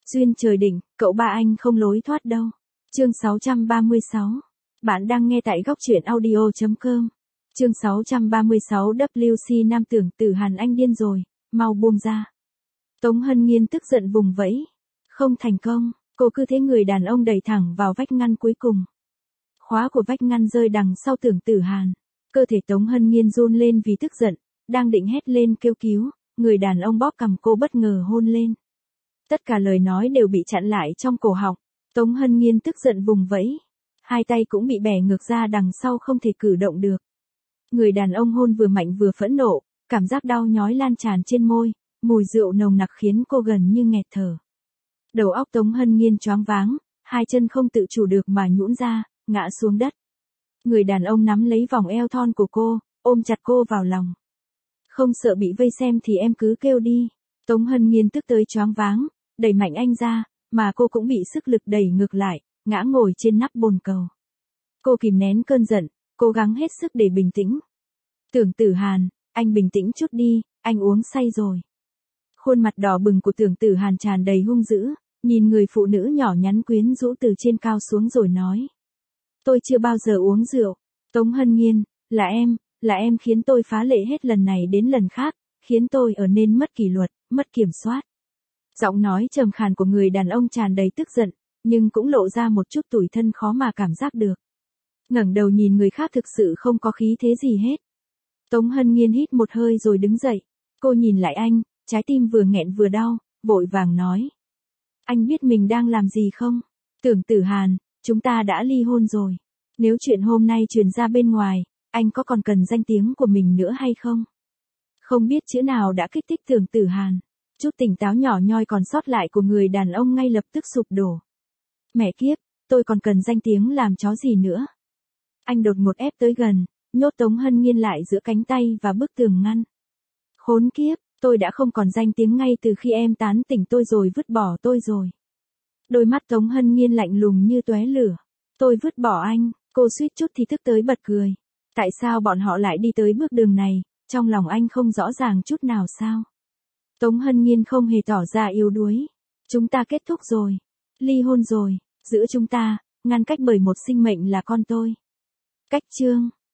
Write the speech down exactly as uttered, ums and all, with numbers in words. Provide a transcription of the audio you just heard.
Duyên trời định, cậu ba anh không lối thoát đâu. Chương sáu trăm ba mươi sáu. Bạn đang nghe tại góc truyện audio chấm com. Chương sáu trăm ba mươi sáu W C Nam Tưởng Tử Hàn anh điên rồi, mau buông ra. Tống Hân Nghiên tức giận vùng vẫy. Không thành công, cô cứ thế người đàn ông đẩy thẳng vào vách ngăn cuối cùng. Khóa của vách ngăn rơi đằng sau Tưởng Tử Hàn. Cơ thể Tống Hân Nghiên run lên vì tức giận, đang định hét lên kêu cứu, người đàn ông bóp cằm cô bất ngờ hôn lên. Tất cả lời nói đều bị chặn lại trong cổ họng. Tống Hân Nghiên tức giận vùng vẫy. Hai tay cũng bị bẻ ngược ra đằng sau không thể cử động được. Người đàn ông hôn vừa mạnh vừa phẫn nộ, cảm giác đau nhói lan tràn trên môi, mùi rượu nồng nặc khiến cô gần như nghẹt thở. Đầu óc Tống Hân Nghiên choáng váng, hai chân không tự chủ được mà nhũn ra, ngã xuống đất. Người đàn ông nắm lấy vòng eo thon của cô, ôm chặt cô vào lòng. Không sợ bị vây xem thì em cứ kêu đi. Tống Hân Nghiên tức tới choáng váng, đẩy mạnh anh ra, mà cô cũng bị sức lực đẩy ngược lại, ngã ngồi trên nắp bồn cầu. Cô kìm nén cơn giận, cố gắng hết sức để bình tĩnh. Tưởng Tử Hàn, anh bình tĩnh chút đi, anh uống say rồi. Khuôn mặt đỏ bừng của Tưởng Tử Hàn tràn đầy hung dữ, nhìn người phụ nữ nhỏ nhắn quyến rũ từ trên cao xuống rồi nói. Tôi chưa bao giờ uống rượu. Tống Hân Nghiên, là em, là em khiến tôi phá lệ hết lần này đến lần khác, khiến tôi ở nên mất kỷ luật, mất kiểm soát. Giọng nói trầm khàn của người đàn ông tràn đầy tức giận, nhưng cũng lộ ra một chút tủi thân khó mà cảm giác được. Ngẩng đầu nhìn người khác thực sự không có khí thế gì hết. Tống Hân Nghiên hít một hơi rồi đứng dậy. Cô nhìn lại anh, trái tim vừa nghẹn vừa đau, vội vàng nói. Anh biết mình đang làm gì không? Tưởng Tử Hàn, chúng ta đã ly hôn rồi. Nếu chuyện hôm nay truyền ra bên ngoài, anh có còn cần danh tiếng của mình nữa hay không? Không biết chữ nào đã kích thích Tưởng Tử Hàn. Chút tỉnh táo nhỏ nhoi còn sót lại của người đàn ông ngay lập tức sụp đổ. Mẹ kiếp, tôi còn cần danh tiếng làm chó gì nữa? Anh đột ngột ép tới gần, nhốt Tống Hân Nghiên lại giữa cánh tay và bức tường ngăn. Khốn kiếp, tôi đã không còn danh tiếng ngay từ khi em tán tỉnh tôi rồi vứt bỏ tôi rồi. Đôi mắt Tống Hân Nghiên lạnh lùng như tóe lửa. Tôi vứt bỏ anh, cô suýt chút thì tức tới bật cười. Tại sao bọn họ lại đi tới bước đường này, trong lòng anh không rõ ràng chút nào sao? Tống Hân Nghiên không hề tỏ ra yếu đuối. Chúng ta kết thúc rồi. Ly hôn rồi. Giữa chúng ta, ngăn cách bởi một sinh mệnh là con tôi. Cách chương.